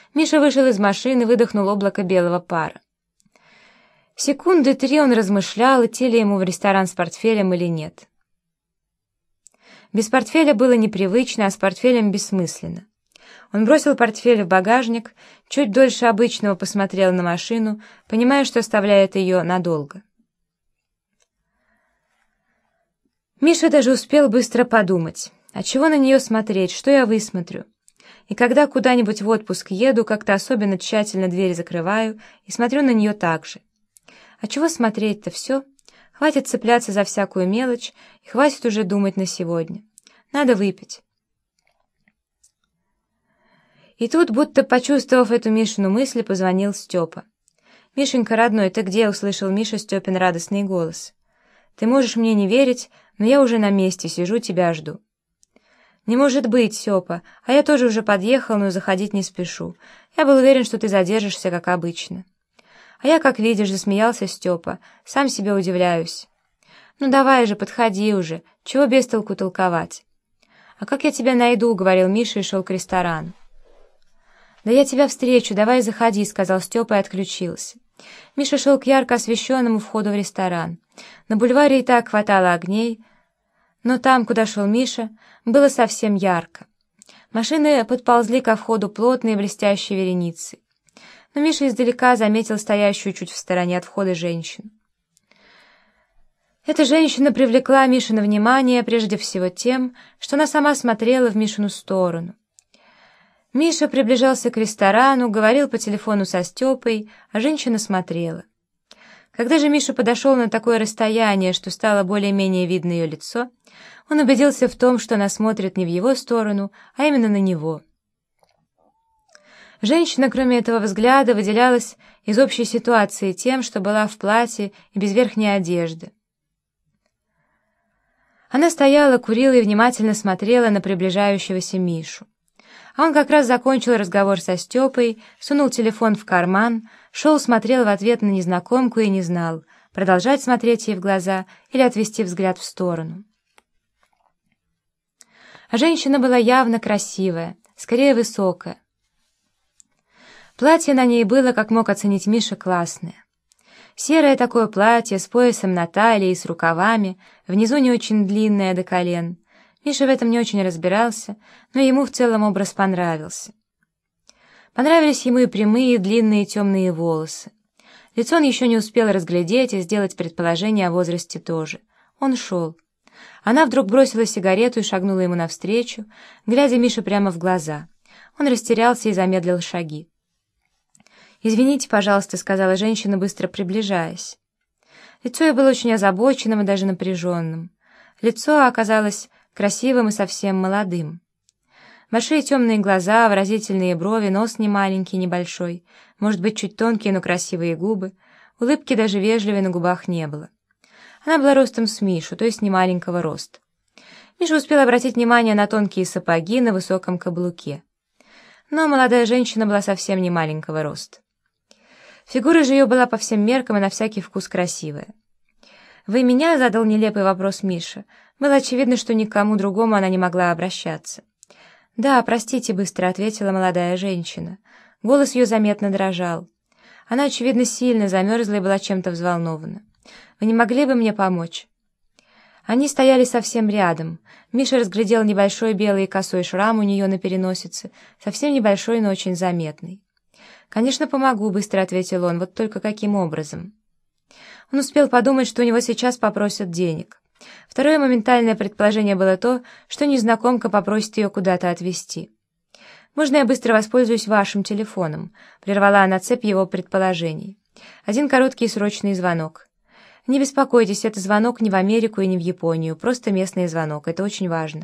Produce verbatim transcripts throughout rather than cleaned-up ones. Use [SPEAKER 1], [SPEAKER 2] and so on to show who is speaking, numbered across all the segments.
[SPEAKER 1] Миша вышел из машины, выдохнул облако белого пара. Секунды три он размышлял, идти ли ему в ресторан с портфелем или нет. Без портфеля было непривычно, а с портфелем бессмысленно. Он бросил портфель в багажник, чуть дольше обычного посмотрел на машину, понимая, что оставляет ее надолго. Миша даже успел быстро подумать, а чего на нее смотреть, что я высмотрю. И когда куда-нибудь в отпуск еду, как-то особенно тщательно дверь закрываю и смотрю на нее так же. А чего смотреть-то, все? Хватит цепляться за всякую мелочь, и хватит уже думать на сегодня. Надо выпить. И тут, будто почувствовав эту Мишину мысль, позвонил Степа. «Мишенька, родной, ты где?» — услышал Миша Степин радостный голос. «Ты можешь мне не верить, но я уже на месте сижу, тебя жду». «Не может быть, Степа, а я тоже уже подъехал, но заходить не спешу. Я был уверен, что ты задержишься, как обычно». «А я, как видишь, засмеялся Степа, сам себе удивляюсь». «Ну давай же, подходи уже, чего без толку толковать?» «А как я тебя найду?» — говорил Миша и шел к ресторану. «Да я тебя встречу, давай заходи», — сказал Степа и отключился. Миша шел к ярко освещенному входу в ресторан. На бульваре и так хватало огней, но там, куда шел Миша, было совсем ярко. Машины подползли ко входу плотной блестящей вереницей. Но Миша издалека заметил стоящую чуть в стороне от входа женщину. Эта женщина привлекла Мишино внимание прежде всего тем, что она сама смотрела в Мишину сторону. Миша приближался к ресторану, говорил по телефону со Степой, а женщина смотрела. Когда же Миша подошел на такое расстояние, что стало более-менее видно ее лицо, он убедился в том, что она смотрит не в его сторону, а именно на него. Женщина, кроме этого взгляда, выделялась из общей ситуации тем, что была в платье и без верхней одежды. Она стояла, курила и внимательно смотрела на приближающегося Мишу. А он как раз закончил разговор со Степой, сунул телефон в карман, шел, смотрел в ответ на незнакомку и не знал, продолжать смотреть ей в глаза или отвести взгляд в сторону. А женщина была явно красивая, скорее высокая. Платье на ней было, как мог оценить Миша, классное. Серое такое платье с поясом на талии и с рукавами, внизу не очень длинное до колен. Миша в этом не очень разбирался, но ему в целом образ понравился. Понравились ему и прямые, длинные темные волосы. Лицо он еще не успел разглядеть и сделать предположение о возрасте тоже. Он шел. Она вдруг бросила сигарету и шагнула ему навстречу, глядя Мише прямо в глаза. Он растерялся и замедлил шаги. «Извините, пожалуйста», — сказала женщина, быстро приближаясь. Лицо ее было очень озабоченным и даже напряженным. Лицо оказалось красивым и совсем молодым. Большие темные глаза, выразительные брови, нос не маленький, небольшой, может быть, чуть тонкие, но красивые губы, улыбки даже вежливой на губах не было. Она была ростом с Мишу, то есть не маленького роста. Миша успел обратить внимание на тонкие сапоги на высоком каблуке. Но молодая женщина была совсем не маленького роста. Фигура же ее была по всем меркам и на всякий вкус красивая. «Вы меня?» — задал нелепый вопрос Миша. Было очевидно, что ни к кому другому она не могла обращаться. «Да, простите», — быстро ответила молодая женщина. Голос ее заметно дрожал. Она, очевидно, сильно замерзла и была чем-то взволнована. «Вы не могли бы мне помочь?» Они стояли совсем рядом. Миша разглядел небольшой белый косой шрам у нее на переносице, совсем небольшой, но очень заметный. «Конечно, помогу», — быстро ответил он, — «вот только каким образом?» Он успел подумать, что у него сейчас попросят денег. Второе моментальное предположение было то, что незнакомка попросит ее куда-то отвезти. «Можно я быстро воспользуюсь вашим телефоном?» — прервала она цепь его предположений. «Один короткий и срочный звонок». «Не беспокойтесь, это звонок не в Америку и не в Японию, просто местный звонок, это очень важно».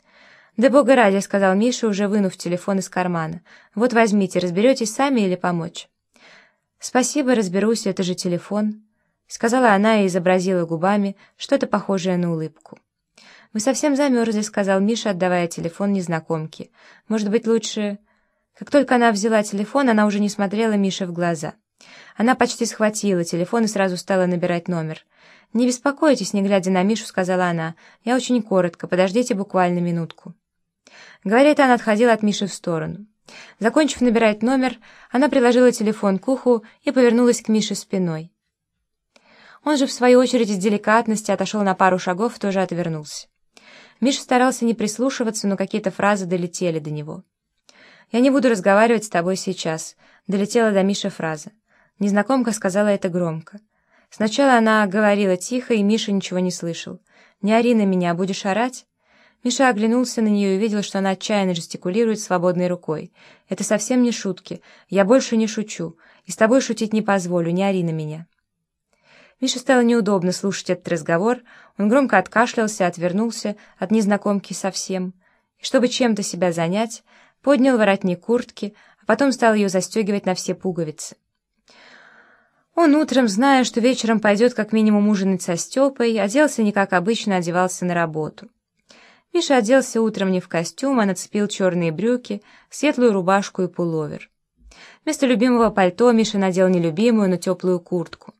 [SPEAKER 1] «Да бога ради», — сказал Миша, уже вынув телефон из кармана. «Вот возьмите, разберетесь сами или помочь?» «Спасибо, разберусь, это же телефон», — сказала она и изобразила губами что-то похожее на улыбку. «Вы совсем замерзли», — сказал Миша, отдавая телефон незнакомке. «Может быть, лучше...» Как только она взяла телефон, она уже не смотрела Мише в глаза. Она почти схватила телефон и сразу стала набирать номер. «Не беспокойтесь», — не глядя на Мишу, сказала она. «Я очень коротко, подождите буквально минутку». Говоря это, она отходила от Миши в сторону. Закончив набирать номер, она приложила телефон к уху и повернулась к Мише спиной. Он же, в свою очередь, из деликатности отошел на пару шагов и тоже отвернулся. Миша старался не прислушиваться, но какие-то фразы долетели до него. «Я не буду разговаривать с тобой сейчас», — долетела до Миши фраза. Незнакомка сказала это громко. Сначала она говорила тихо, и Миша ничего не слышал. «Не ори на меня, будешь орать?» Миша оглянулся на нее и увидел, что она отчаянно жестикулирует свободной рукой. «Это совсем не шутки. Я больше не шучу. И с тобой шутить не позволю. Не ори на меня». Мише стало неудобно слушать этот разговор. Он громко откашлялся, отвернулся от незнакомки совсем. И чтобы чем-то себя занять, поднял воротник куртки, а потом стал ее застегивать на все пуговицы. Он утром, зная, что вечером пойдет как минимум ужинать со Степой, оделся не как обычно одевался на работу. Миша оделся утром не в костюм, а нацепил черные брюки, светлую рубашку и пуловер. Вместо любимого пальто Миша надел нелюбимую, но теплую куртку.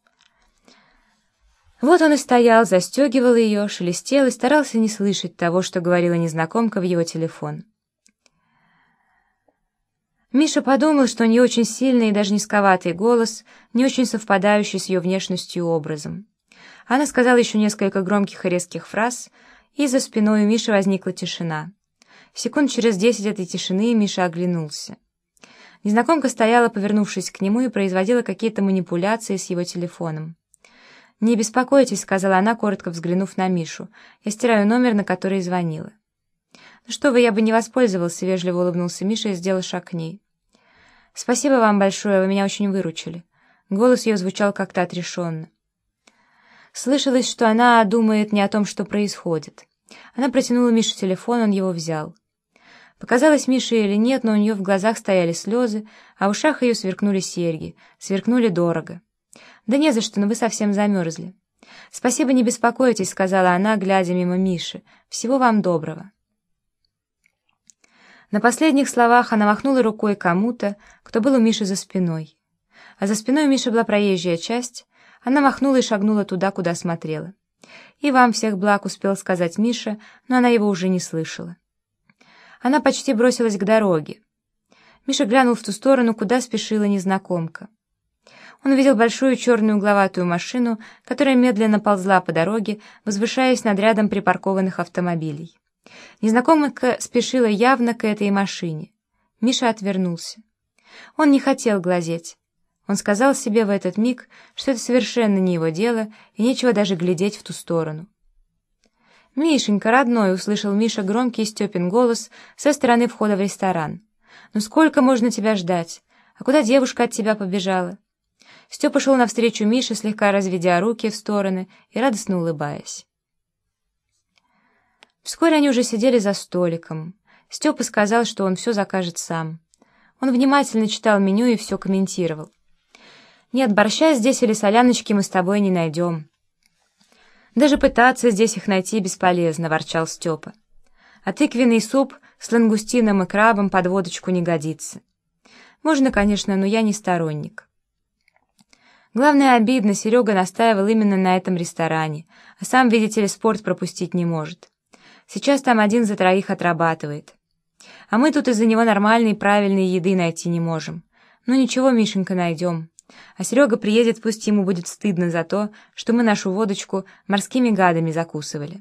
[SPEAKER 1] Вот он и стоял, застегивал ее, шелестел и старался не слышать того, что говорила незнакомка в его телефон. Миша подумал, что у нее очень сильный и даже низковатый голос, не очень совпадающий с ее внешностью и образом. Она сказала еще несколько громких и резких фраз, и за спиной у Миши возникла тишина. Секунд через десять этой тишины Миша оглянулся. Незнакомка стояла, повернувшись к нему, и производила какие-то манипуляции с его телефоном. «Не беспокойтесь», — сказала она, коротко взглянув на Мишу. «Я стираю номер, на который звонила». «Ну что вы, я бы не воспользовался», — вежливо улыбнулся Миша и сделал шаг к ней. «Спасибо вам большое, вы меня очень выручили». Голос ее звучал как-то отрешенно. Слышалось, что она думает не о том, что происходит. Она протянула Мише телефон, он его взял. Показалось Мише или нет, но у нее в глазах стояли слезы, а в ушах ее сверкнули серьги, сверкнули дорого. «Да не за что, но вы совсем замерзли». «Спасибо, не беспокойтесь», — сказала она, глядя мимо Миши. «Всего вам доброго». На последних словах она махнула рукой кому-то, кто был у Миши за спиной. А за спиной у Миши была проезжая часть. Она махнула и шагнула туда, куда смотрела. «И вам всех благ», — успел сказать Миша, но она его уже не слышала. Она почти бросилась к дороге. Миша глянул в ту сторону, куда спешила незнакомка. Он увидел большую черную угловатую машину, которая медленно ползла по дороге, возвышаясь над рядом припаркованных автомобилей. Незнакомка спешила явно к этой машине. Миша отвернулся. Он не хотел глазеть. Он сказал себе в этот миг, что это совершенно не его дело, и нечего даже глядеть в ту сторону. «Мишенька, родной!» — услышал Миша громкий Степин голос со стороны входа в ресторан. «Ну сколько можно тебя ждать? А куда девушка от тебя побежала?» Степа шел навстречу Мише, слегка разведя руки в стороны и радостно улыбаясь. Вскоре они уже сидели за столиком. Степа сказал, что он все закажет сам. Он внимательно читал меню и все комментировал. «Нет, борща здесь или соляночки мы с тобой не найдем. Даже пытаться здесь их найти бесполезно», — ворчал Степа. «А тыквенный суп с лангустином и крабом под водочку не годится. Можно, конечно, но я не сторонник». Главное, обидно, Серега настаивал именно на этом ресторане, а сам, видите ли, спорт пропустить не может. Сейчас там один за троих отрабатывает. А мы тут из-за него нормальной и правильной еды найти не можем. Ну ничего, Мишенька, найдем. А Серега приедет, пусть ему будет стыдно за то, что мы нашу водочку морскими гадами закусывали.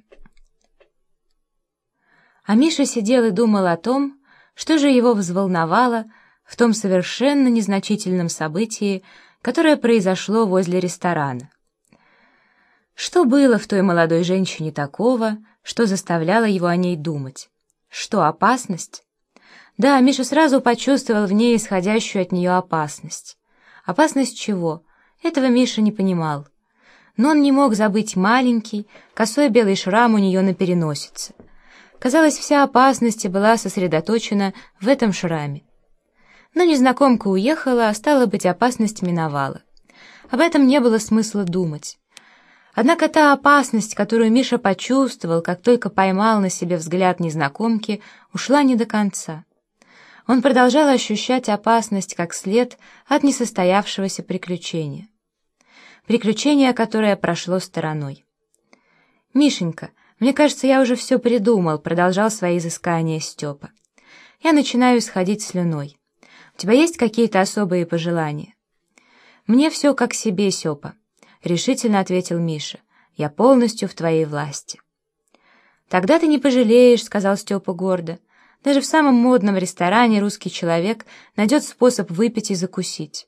[SPEAKER 1] А Миша сидел и думал о том, что же его взволновало в том совершенно незначительном событии, которое произошло возле ресторана. Что было в той молодой женщине такого, что заставляло его о ней думать? Что, опасность? Да, Миша сразу почувствовал в ней исходящую от нее опасность. Опасность чего? Этого Миша не понимал. Но он не мог забыть маленький, косой белый шрам у нее на переносице. Казалось, вся опасность была сосредоточена в этом шраме. Но незнакомка уехала, а стало быть, опасность миновала. Об этом не было смысла думать. Однако та опасность, которую Миша почувствовал, как только поймал на себе взгляд незнакомки, ушла не до конца. Он продолжал ощущать опасность как след от несостоявшегося приключения. Приключение, которое прошло стороной. «Мишенька, мне кажется, я уже все придумал», — продолжал свои изыскания Степа. Я начинаю исходить слюной. У тебя есть какие-то особые пожелания? Мне все как себе, Сёпа, — решительно ответил Миша. Я полностью в твоей власти. Тогда ты не пожалеешь, — сказал Степа гордо. Даже в самом модном ресторане русский человек найдет способ выпить и закусить.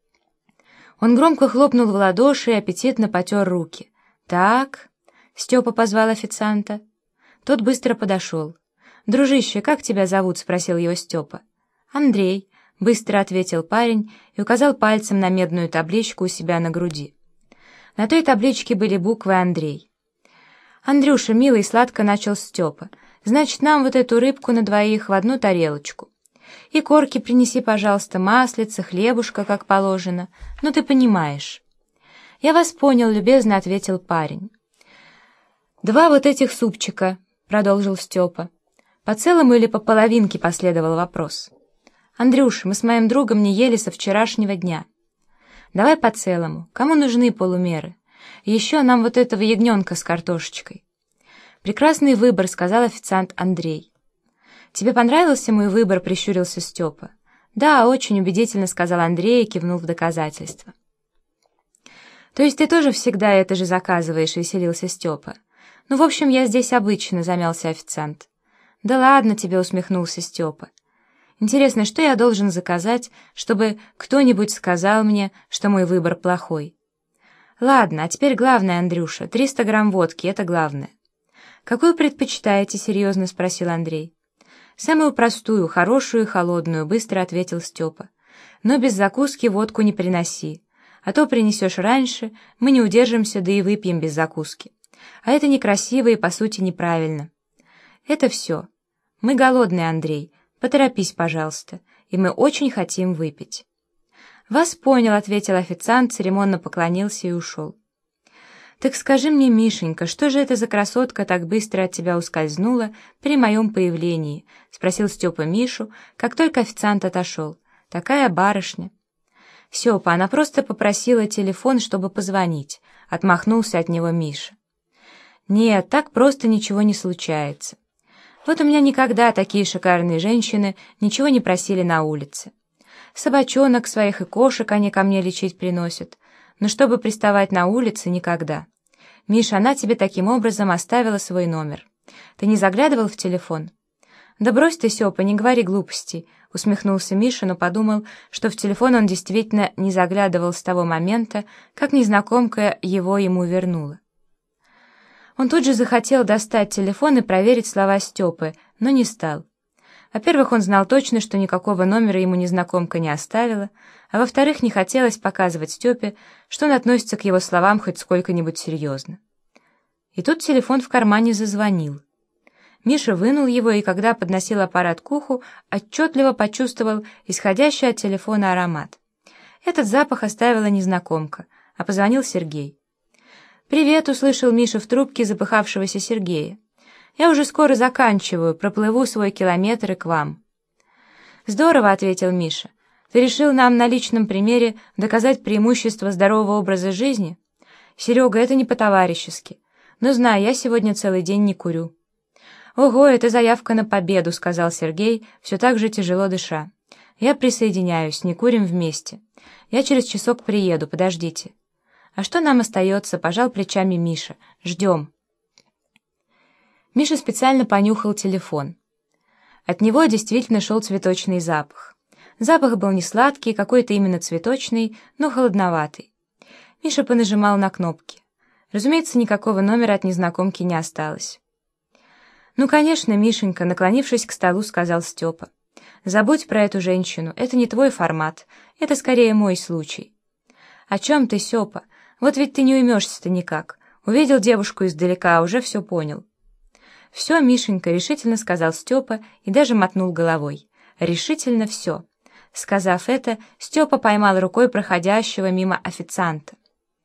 [SPEAKER 1] Он громко хлопнул в ладоши и аппетитно потер руки. «Так», — Степа позвал официанта. Тот быстро подошел. «Дружище, как тебя зовут?» — спросил его Степа. «Андрей», — быстро ответил парень и указал пальцем на медную табличку у себя на груди. На той табличке были буквы «Андрей». «Андрюша, милый, сладко начал Степа. Значит, нам вот эту рыбку на двоих в одну тарелочку. И корки принеси, пожалуйста, маслица, хлебушка, как положено. Ну, ты понимаешь». «Я вас понял», — любезно ответил парень. «Два вот этих супчика», — продолжил Степа. «По целому или по половинке?» — последовал вопрос. «Андрюша, мы с моим другом не ели со вчерашнего дня». «Давай по целому. Кому нужны полумеры? Еще нам вот этого ягненка с картошечкой». «Прекрасный выбор», — сказал официант Андрей. «Тебе понравился мой выбор?» — прищурился Степа. «Да, очень убедительно», — сказал Андрей и кивнул в доказательство. «То есть ты тоже всегда это же заказываешь?» — веселился Степа. «Ну, в общем, я здесь обычно», — замялся официант. «Да ладно тебе», — усмехнулся Степа. «Интересно, что я должен заказать, чтобы кто-нибудь сказал мне, что мой выбор плохой?» «Ладно, а теперь главное, Андрюша, триста грамм водки, это главное». «Какую предпочитаете?» — серьезно спросил Андрей. «Самую простую, хорошую и холодную», — быстро ответил Степа. «Но без закуски водку не приноси. А то принесешь раньше, мы не удержимся, да и выпьем без закуски. А это некрасиво и, по сути, неправильно. Это все. Мы голодные, Андрей. Поторопись, пожалуйста. И мы очень хотим выпить». «Вас понял», — ответил официант, церемонно поклонился и ушел. «Так скажи мне, Мишенька, что же это за красотка так быстро от тебя ускользнула при моем появлении?» — спросил Степа Мишу, как только официант отошел. «Такая барышня». «Степа, она просто попросила телефон, чтобы позвонить», — отмахнулся от него Миша. «Нет, так просто ничего не случается. Вот у меня никогда такие шикарные женщины ничего не просили на улице. Собачонок своих и кошек они ко мне лечить приносят, но чтобы приставать на улице — никогда. Миша, она тебе таким образом оставила свой номер. Ты не заглядывал в телефон?» «Да брось ты, Степа, не говори глупостей», — усмехнулся Миша, но подумал, что в телефон он действительно не заглядывал с того момента, как незнакомка его ему вернула. Он тут же захотел достать телефон и проверить слова Степы, но не стал. Во-первых, он знал точно, что никакого номера ему незнакомка не оставила, а во-вторых, не хотелось показывать Степе, что он относится к его словам хоть сколько-нибудь серьезно. И тут телефон в кармане зазвонил. Миша вынул его, и когда подносил аппарат к уху, отчетливо почувствовал исходящий от телефона аромат. Этот запах оставила незнакомка, а позвонил Сергей. «Привет», — услышал Миша в трубке запыхавшегося Сергея. «Я уже скоро заканчиваю, проплыву свой километр и к вам». «Здорово», — ответил Миша. «Ты решил нам на личном примере доказать преимущество здорового образа жизни? Серега, это не по-товарищески. Но знай, я сегодня целый день не курю». «Ого, это заявка на победу», — сказал Сергей, все так же тяжело дыша. «Я присоединяюсь, не курим вместе. Я через часок приеду, подождите». «А что нам остается?» — пожал плечами Миша. «Ждем». Миша специально понюхал телефон. От него действительно шел цветочный запах. Запах был не сладкий, какой-то именно цветочный, но холодноватый. Миша понажимал на кнопки. Разумеется, никакого номера от незнакомки не осталось. «Ну, конечно, Мишенька», — наклонившись к столу, сказал Степа. «Забудь про эту женщину, это не твой формат, это скорее мой случай». «О чем ты, Степа? Вот ведь ты не уймешься-то никак. Увидел девушку издалека, а уже все понял». «Все, Мишенька», — решительно сказал Степа и даже мотнул головой. «Решительно все». Сказав это, Степа поймал рукой проходящего мимо официанта.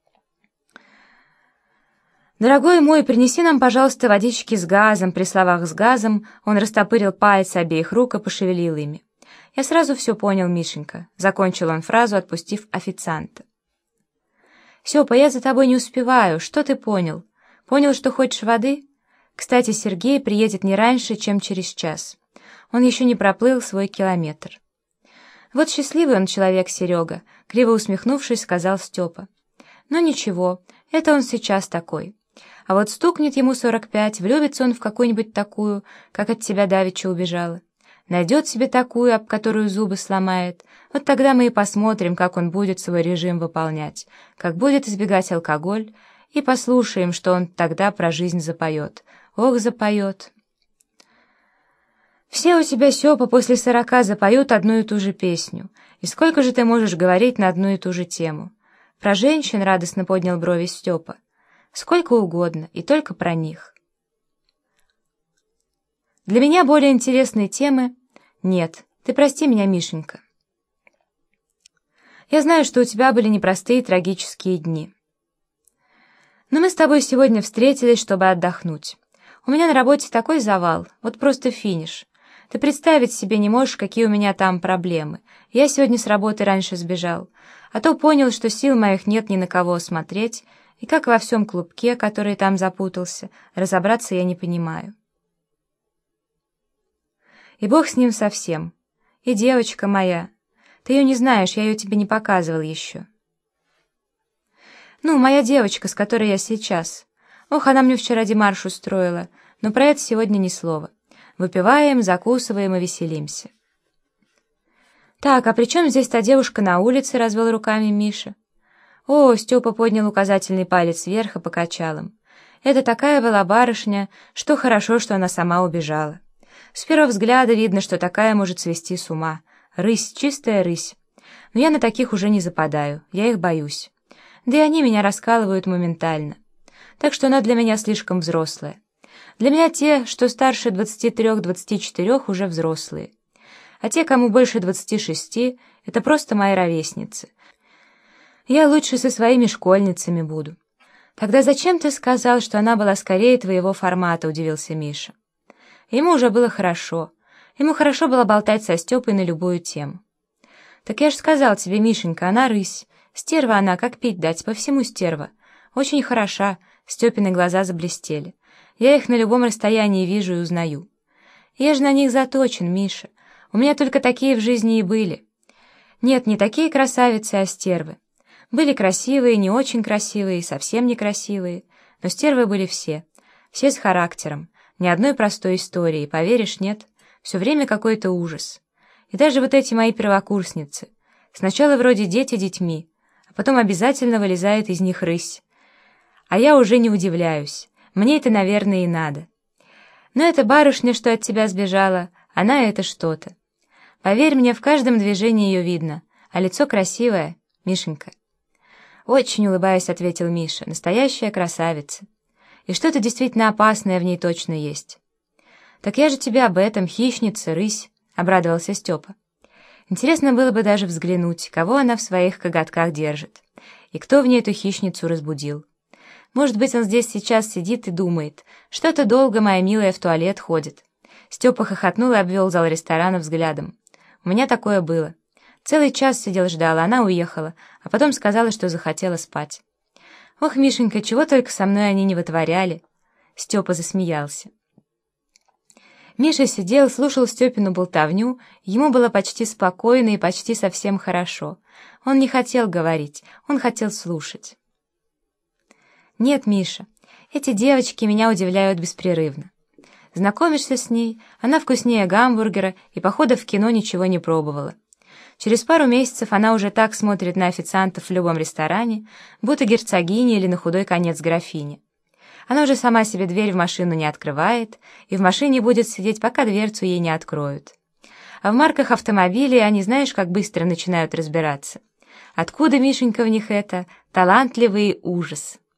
[SPEAKER 1] «Дорогой мой, принеси нам, пожалуйста, водички с газом». При словах «с газом» он растопырил пальцы обеих рук и пошевелил ими. «Я сразу все понял, Мишенька», — закончил он фразу, отпустив официанта. «Степа, я за тобой не успеваю. Что ты понял? Понял, что хочешь воды? Кстати, Сергей приедет не раньше, чем через час. Он еще не проплыл свой километр. «Вот счастливый он человек, Серега», — криво усмехнувшись, сказал Степа. «Но ничего, это он сейчас такой. А вот стукнет ему сорок пять, влюбится он в какую-нибудь такую, как от тебя давеча убежала. Найдет себе такую, об которую зубы сломает. Вот тогда мы и посмотрим, как он будет свой режим выполнять, как будет избегать алкоголь, и послушаем, что он тогда про жизнь запоет. Ох, запоет!» «Все у тебя, Степа, после сорока запоют одну и ту же песню. И сколько же ты можешь говорить на одну и ту же тему?» «Про женщин», — радостно поднял брови Степа. «Сколько угодно, и только про них». «Для меня более интересные темы...» «Нет, ты прости меня, Мишенька. Я знаю, что у тебя были непростые трагические дни. Но мы с тобой сегодня встретились, чтобы отдохнуть. У меня на работе такой завал, вот просто финиш. Ты представить себе не можешь, какие у меня там проблемы. Я сегодня с работы раньше сбежал, а то понял, что сил моих нет ни на кого смотреть, и как во всем клубке, который там запутался, разобраться я не понимаю. И бог с ним совсем. И девочка моя, ты ее не знаешь, я ее тебе не показывал еще. Ну, моя девочка, с которой я сейчас. Ох, она мне вчера демарш устроила, но про это сегодня ни слова. Выпиваем, закусываем и веселимся. «Так, а при чем здесь та девушка на улице?» — развел руками Миша. «О!» — Степа поднял указательный палец вверх и покачал им. «Это такая была барышня, что хорошо, что она сама убежала. С первого взгляда видно, что такая может свести с ума. Рысь, чистая рысь. Но я на таких уже не западаю, я их боюсь. Да и они меня раскалывают моментально. Так что она для меня слишком взрослая. Для меня те, что старше двадцати трёх — двадцати четырёх, уже взрослые. А те, кому больше двадцати шести, это просто мои ровесницы. Я лучше со своими школьницами буду». «Тогда зачем ты сказал, что она была скорее твоего формата?» — удивился Миша. Ему уже было хорошо. Ему хорошо было болтать со Степой на любую тему. «Так я ж сказал тебе, Мишенька, она рысь. Стерва она, как пить дать, по всему стерва. Очень хороша». Степины глаза заблестели. «Я их на любом расстоянии вижу и узнаю. Я же на них заточен, Миша. У меня только такие в жизни и были. Нет, не такие красавицы, а стервы. Были красивые, не очень красивые, совсем некрасивые, но стервы были все. Все с характером. Ни одной простой истории, поверишь, нет? Все время какой-то ужас. И даже вот эти мои первокурсницы. Сначала вроде дети детьми, а потом обязательно вылезает из них рысь. А я уже не удивляюсь. Мне это, наверное, и надо. Но эта барышня, что от тебя сбежала, она это что-то. Поверь мне, в каждом движении ее видно, а лицо красивое, Мишенька». «Очень улыбаясь», — ответил Миша, — «настоящая красавица. И что-то действительно опасное в ней точно есть». «Так я же тебе об этом, хищница, рысь», — обрадовался Степа. «Интересно было бы даже взглянуть, кого она в своих коготках держит, и кто в ней эту хищницу разбудил. Может быть, он здесь сейчас сидит и думает, что-то долго моя милая в туалет ходит». Степа хохотнул и обвел зал ресторана взглядом. «У меня такое было. Целый час сидел, ждал, а она уехала, а потом сказала, что захотела спать. Ох, Мишенька, чего только со мной они не вытворяли». Степа засмеялся. Миша сидел, слушал Степину болтовню, ему было почти спокойно и почти совсем хорошо. Он не хотел говорить, он хотел слушать. «Нет, Миша, эти девочки меня удивляют беспрерывно. Знакомишься с ней, она вкуснее гамбургера и похода в кино ничего не пробовала. Через пару месяцев она уже так смотрит на официантов в любом ресторане, будто герцогиня или на худой конец графиня. Она уже сама себе дверь в машину не открывает и в машине будет сидеть, пока дверцу ей не откроют. А в марках автомобилей они, знаешь, как быстро начинают разбираться. Откуда, Мишенька, в них это? Талантливый ужас».